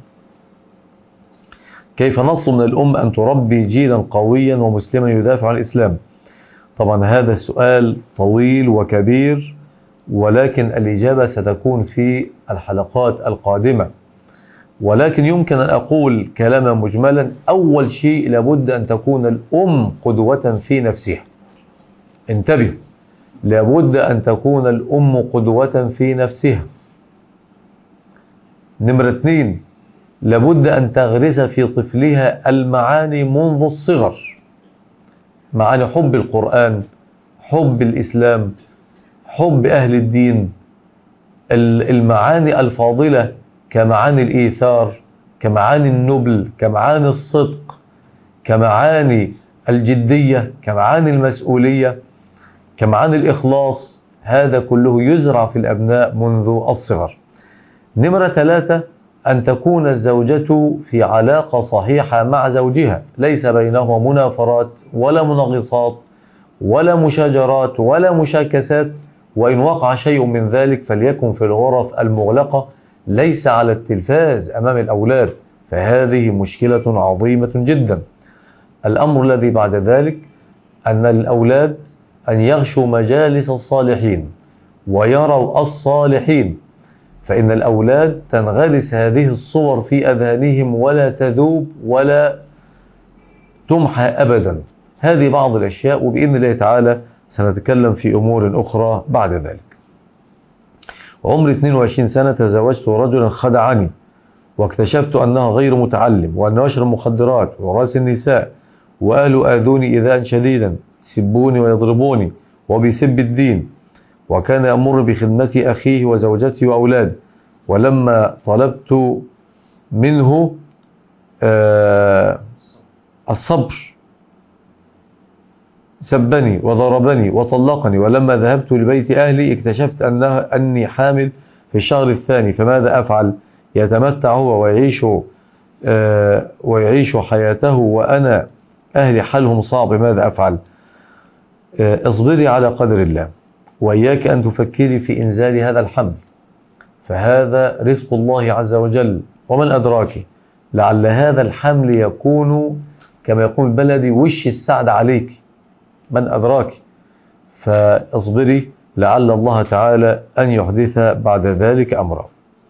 كيف نطلب من الأم أن تربي جيلا قويا ومسلما يدافع عن الإسلام؟ طبعا هذا السؤال طويل وكبير، ولكن الإجابة ستكون في الحلقات القادمة، ولكن يمكن أن أقول كلاما مجملا. أول شيء لابد أن تكون الأم قدوة في نفسها. انتبه، لابد أن تكون الأم قدوة في نفسها. نمرة اثنين، لابد أن تغرس في طفلها المعاني منذ الصغر، معاني حب القرآن، حب الإسلام، حب أهل الدين، المعاني الفاضلة كمعاني الإيثار، كمعاني النبل، كمعاني الصدق، كمعاني الجدية، كمعاني المسؤولية، كمعاني الإخلاص. هذا كله يزرع في الأبناء منذ الصغر. نمرة ثلاثة، أن تكون الزوجة في علاقة صحيحة مع زوجها، ليس بينهما منافرات ولا منغصات ولا مشاجرات ولا مشاكسات، وإن وقع شيء من ذلك فليكن في الغرف المغلقة، ليس على التلفاز أمام الأولاد، فهذه مشكلة عظيمة جدا. الأمر الذي بعد ذلك أن الأولاد أن يغشوا مجالس الصالحين ويروا الصالحين، فإن الأولاد تنغرس هذه الصور في أذهانهم ولا تذوب ولا تمحى أبدا. هذه بعض الأشياء، وبإذن الله تعالى سنتكلم في أمور أخرى بعد ذلك. وعمري اثنين وعشرين سنة تزوجت رجلا خدعني، واكتشفت أنه غير متعلم، وأنه يشرب مخدرات وراس النساء، وأهله آذوني إيذاء شديدا، سبوني ويضربوني وبيسب الدين، وكان يأمر بخدمة أخيه وزوجته وأولاد. ولما طلبت منه آه الصبر سبني وضربني وطلقني. ولما ذهبت لبيت أهلي اكتشفت أنه أني حامل في الشهر الثاني، فماذا أفعل؟ يتمتع هو ويعيش آه ويعيش حياته وأنا أهلي حالهم صعب، ماذا أفعل؟ آه اصبري على قدر الله، وإياك أن تفكري في إنزال هذا الحمل، فهذا رزق الله عز وجل، ومن أدراك لعل هذا الحمل يكون كما يقول البلدي وش السعد عليك، من أدراك. فاصبري لعل الله تعالى أن يحدث بعد ذلك أمرا.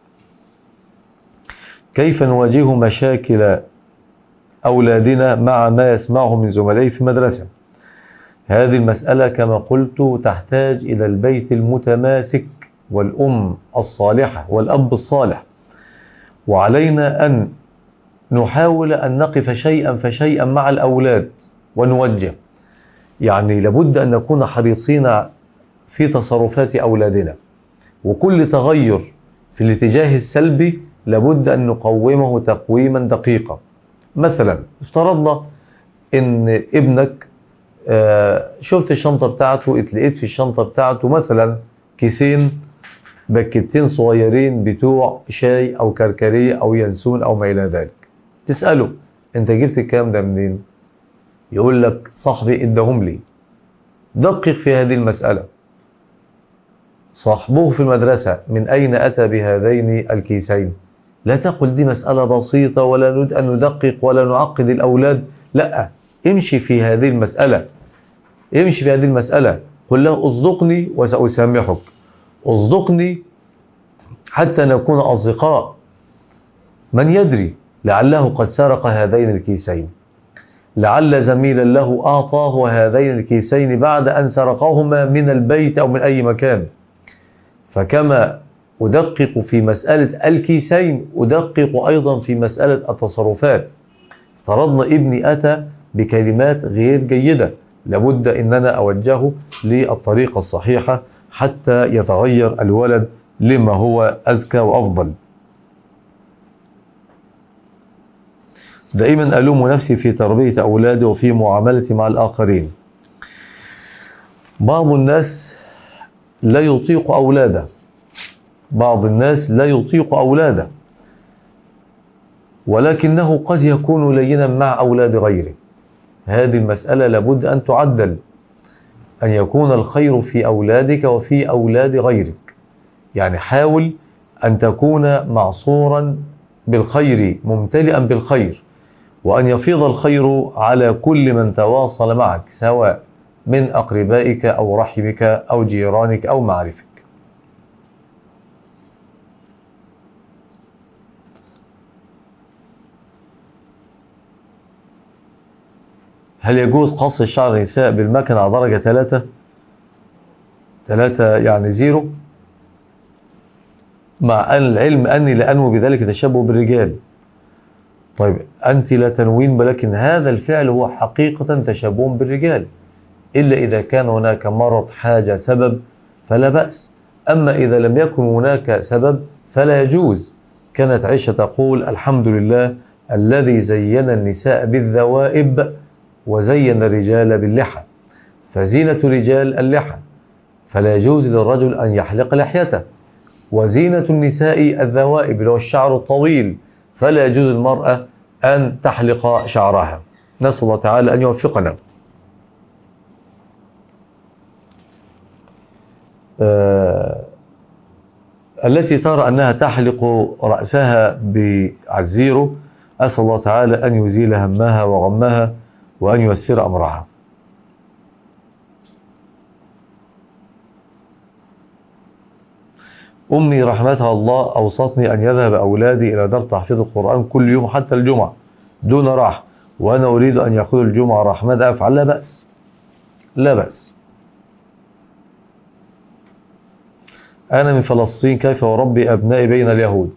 كيف نواجه مشاكل أولادنا مع ما يسمعه من زملائه في المدرسة؟ هذه المسألة كما قلت تحتاج إلى البيت المتماسك والأم الصالحة والأب الصالح، وعلينا أن نحاول أن نقف شيئا فشيئا مع الأولاد ونوجه. يعني لابد أن نكون حريصين في تصرفات أولادنا، وكل تغير في الاتجاه السلبي لابد أن نقومه تقويما دقيقا. مثلا افترضنا أن ابنك شفت الشنطة بتاعته، اتلقيت في الشنطة بتاعته مثلا كيسين باكيتين صغيرين بتوع شاي أو كركرية أو ينسون أو ما إلى ذلك. تسأله أنت جبت الكلام ده منين؟ يقول لك صاحبي ادهم لي. دقق في هذه المسألة. صاحبه في المدرسة من أين أتى بهذين الكيسين؟ لا تقل دي مسألة بسيطة ولا نريد أن ندقق ولا نعقد الأولاد، لا، امشي في هذه المسألة، امشي في هذه المسألة. قل له اصدقني وسأسامحك، اصدقني حتى نكون أصدقاء، من يدري لعله قد سرق هذين الكيسين، لعل زميلا له أعطاه هذين الكيسين بعد أن سرقهما من البيت أو من أي مكان. فكما أدقق في مسألة الكيسين أدقق أيضا في مسألة التصرفات. افترضنا ابني أتى بكلمات غير جيدة، لابد أننا أوجهه للطريقة الصحيحة حتى يتغير الولد لما هو أزكى وأفضل. دائما ألوم نفسي في تربية أولادي وفي معاملتي مع الآخرين. بعض الناس لا يطيق أولاده، بعض الناس لا يطيق أولاده، ولكنه قد يكون لينا مع أولاد غيره. هذه المسألة لابد أن تعدل، أن يكون الخير في أولادك وفي أولاد غيرك. يعني حاول أن تكون معصورا بالخير ممتلئا بالخير، وأن يفيض الخير على كل من تواصل معك، سواء من أقربائك أو رحمك أو جيرانك أو معارفك. هل يجوز قص شعر النساء بالمكنة على درجة ثلاثة؟ ثلاثة يعني زيرو، مع العلم أني لا أنوي بذلك تشبه بالرجال. طيب أنت لا تنوين، ولكن هذا الفعل هو حقيقة تشبه بالرجال، إلا إذا كان هناك مرض، حاجة، سبب فلا بأس. أما إذا لم يكن هناك سبب فلا يجوز. كانت عائشة تقول: الحمد لله الذي زين النساء بالذوائب وزين الرجال باللحى. فزينة الرجال اللحى، فلا يجوز للرجل أن يحلق لحيته، وزينة النساء الذوائب اللي هو الشعر الطويل، فلا يجوز المرأة أن تحلق شعرها. نسأل الله تعالى أن يوفقنا. آه التي ترى أنها تحلق رأسها بعزيره، أسأل الله تعالى أن يزيل همها وغمها وأن ييسر أمرها. أمي رحمتها الله أوصتني أن يذهب أولادي إلى دار تحفيظ القرآن كل يوم حتى الجمعة دون راحة، وأنا أريد أن يأخذوا الجمعة راحة، ماذا أفعل؟ لا بأس، لا بأس. أنا من فلسطين، كيف أربي أبنائي بين اليهود؟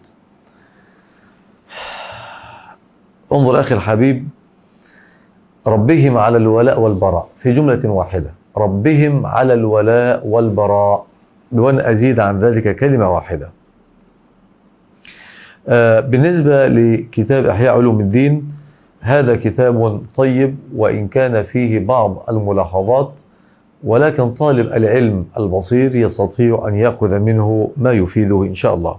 انظر أخي الحبيب، ربهم على الولاء والبراء في جملة واحدة، ربهم على الولاء والبراء، وأن أزيد عن ذلك كلمة واحدة. آه بالنسبة لكتاب إحياء علوم الدين، هذا كتاب طيب وإن كان فيه بعض الملاحظات، ولكن طالب العلم البصير يستطيع أن يأخذ منه ما يفيده إن شاء الله.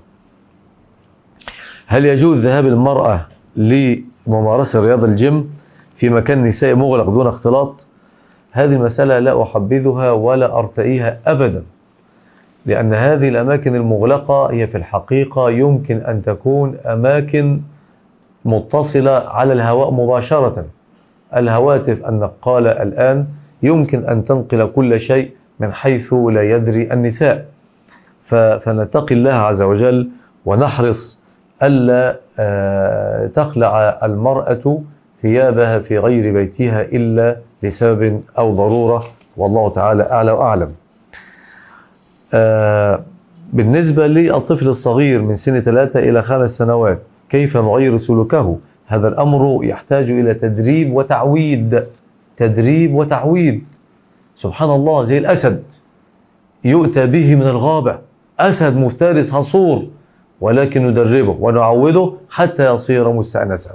هل يجوز ذهاب المرأة لممارسة رياضة الجيم في مكان نسائي مغلق دون اختلاط؟ هذه المسألة لا أحبذها ولا أرتئيها أبدا، لأن هذه الأماكن المغلقة هي في الحقيقة يمكن أن تكون أماكن متصلة على الهواء مباشرة. الهواتف النقالة الآن يمكن أن تنقل كل شيء من حيث لا يدري النساء. فنتقي الله عز وجل ونحرص ألا تخلع المرأة ثيابها في غير بيتها إلا لسبب أو ضرورة، والله تعالى أعلى وأعلم. بالنسبة للطفل الصغير من سن ثلاثة إلى خمس سنوات، كيف نغير سلوكه؟ هذا الأمر يحتاج إلى تدريب وتعويد، تدريب وتعويد. سبحان الله، زي الأسد يؤتى به من الغابة، أسد مفترس هصور، ولكن ندربه ونعوده حتى يصير مستأنسا.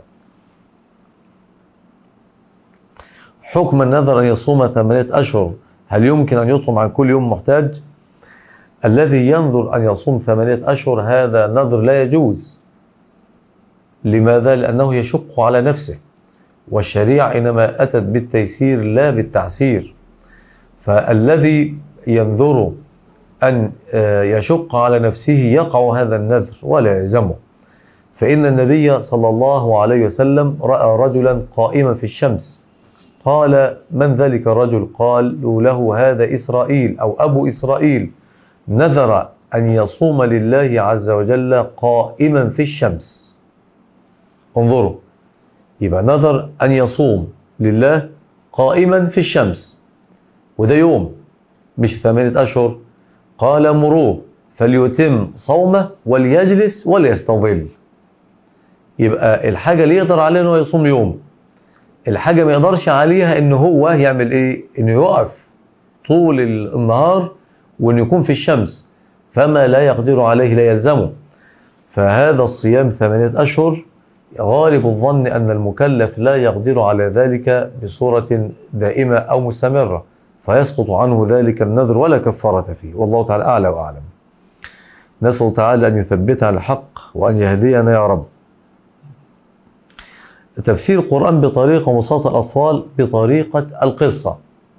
حكم النذر أن يصوم ثمانية أشهر، هل يمكن أن يطعم عن كل يوم محتاج؟ الذي ينذر أن يصوم ثمانية أشهر هذا نذر لا يجوز. لماذا؟ لأنه يشق على نفسه، والشريعة إنما أتت بالتيسير لا بالتعسير. فالذي ينذر أن يشق على نفسه يقع هذا النذر ولا يلزمه. فإن النبي صلى الله عليه وسلم رأى رجلا قائما في الشمس قال من ذلك الرجل؟ قالوا له هذا إسرائيل أو أبو إسرائيل نذر أن يصوم لله عز وجل قائما في الشمس. انظروا، يبقى نذر أن يصوم لله قائما في الشمس، وده يوم مش ثمانية أشهر. قال مروه فليتم صومه وليجلس وليستظل. يبقى الحاجة اللي يقدر عليها انه يصوم يوم، الحاجة ما يقدرش عليها انه هو يعمل ايه؟ انه يقف طول النهار وان يكون في الشمس، فما لا يقدر عليه لا يلزمه. فهذا الصيام ثمانية أشهر غالب الظن أن المكلف لا يقدر على ذلك بصورة دائمة أو مستمرة، فيسقط عنه ذلك النذر ولا كفارة فيه. والله تعالى أعلى وأعلم. نسأل تعالى أن يثبتنا على الحق وأن يهدينا يا رب. تفسير القرآن بطريقة مصاطة الأطفال بطريقة القصة.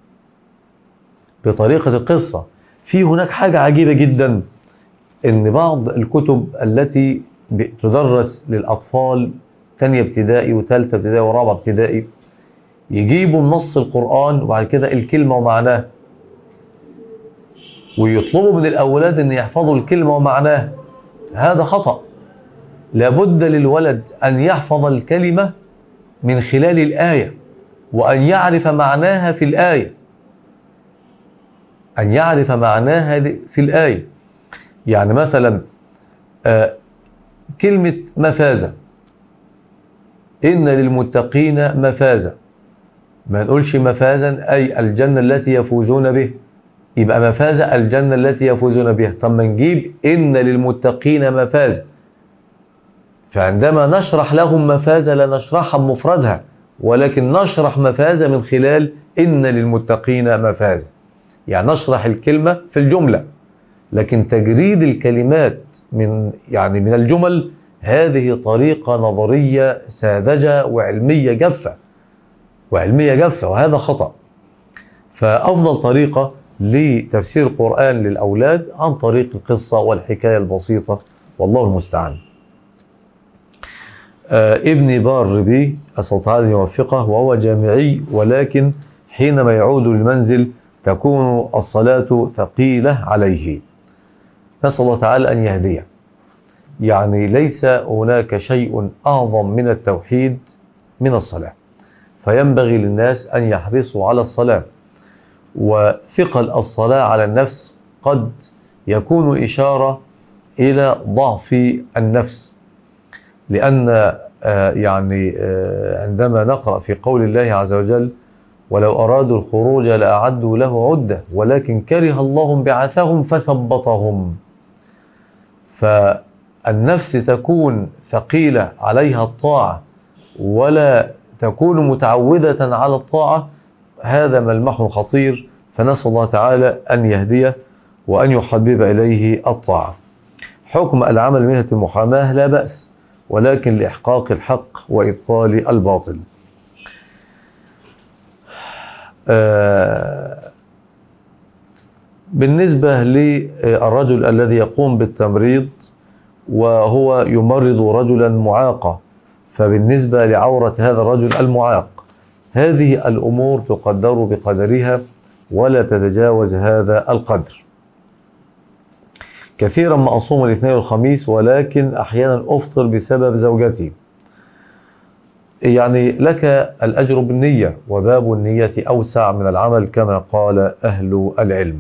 بطريقة القصة. في هناك حاجة عجيبة جدا، إن بعض الكتب التي تدرس للأطفال ثانية ابتدائي وثالثة ابتدائي ورابعة ابتدائي يجيبوا نص القرآن وبعد كده الكلمة ومعناها، ويطلبوا من الأولاد أن يحفظوا الكلمة ومعناها. هذا خطأ. لابد للولد أن يحفظ الكلمة من خلال الآية، وأن يعرف معناها في الآية. أن يعرف معناها في الآية. يعني مثلا آه كلمة مفازة، إن للمتقين مفازة، ما نقولش مفازا أي الجنة التي يفوزون به، يبقى مفازة الجنة التي يفوزون بها. طب ما نجيب إن للمتقين مفازة، فعندما نشرح لهم مفازة لا نشرحها بمفردها، ولكن نشرح مفازة من خلال إن للمتقين مفازة، يعني نشرح الكلمة في الجملة. لكن تجريد الكلمات من يعني من الجمل هذه طريقة نظرية ساذجة وعلمية جافة وعلمية جافة وهذا خطأ. فأفضل طريقة لتفسير القرآن للأولاد عن طريق القصة والحكاية البسيطة، والله المستعان. آه ابني بار بي أسأل تعالى أن يوفقه، وهو جامعي، ولكن حينما يعود للمنزل تكون الصلاة ثقيلة عليه. نسأل الله تعالى أن يهديه. يعني ليس هناك شيء أعظم من التوحيد من الصلاة، فينبغي للناس أن يحرصوا على الصلاة. وثقل الصلاة على النفس قد يكون إشارة إلى ضعف النفس، لأن يعني عندما نقرأ في قول الله عز وجل ولو أرادوا الخروج لأعدوا له عدة ولكن كره الله بعثهم فثبطهم. فالنفس تكون ثقيلة عليها الطاعة ولا تكون متعودة على الطاعة، هذا ملمح خطير. فنسأل الله تعالى أن يهديه وأن يحبب إليه الطاعة. حكم العمل مهنة المحاماة لا بأس، ولكن لإحقاق الحق وإبطال الباطل. بالنسبة للرجل الذي يقوم بالتمريض وهو يمرض رجلا معاقا، فبالنسبة لعورة هذا الرجل المعاق هذه الأمور تقدر بقدرها ولا تتجاوز هذا القدر. كثيرا ما أصوم الاثنين والخميس، ولكن أحيانا أفطر بسبب زوجتي. يعني لك الأجر بالنية، وباب النية أوسع من العمل كما قال أهل العلم.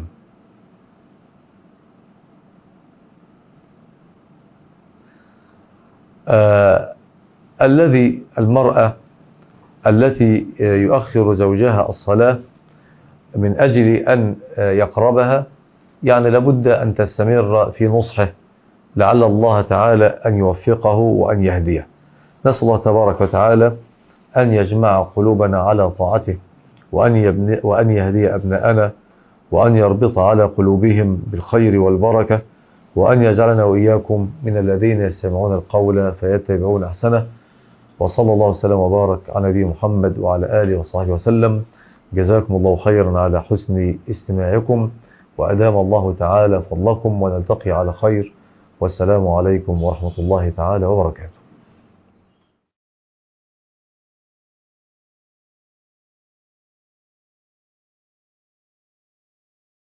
آه الذي المرأة التي يؤخر زوجها الصلاة من أجل أن يقربها، يعني لابد أن تستمر في نصحه لعل الله تعالى أن يوفقه وأن يهديه. نسأل الله تبارك وتعالى أن يجمع قلوبنا على طاعته، وأن, يبني وأن يهدي أبناءنا، وأن يربط على قلوبهم بالخير والبركة، وأن يجعلنا وإياكم من الذين يستمعون القول فيتبعون أحسنه. وصلى الله وسلم وبارك على نبي محمد وعلى آله وصحبه وسلم. جزاكم الله خيرا على حسن استماعكم، وأدام الله تعالى فضلكم، ونلتقي على خير، والسلام عليكم ورحمة الله تعالى وبركاته.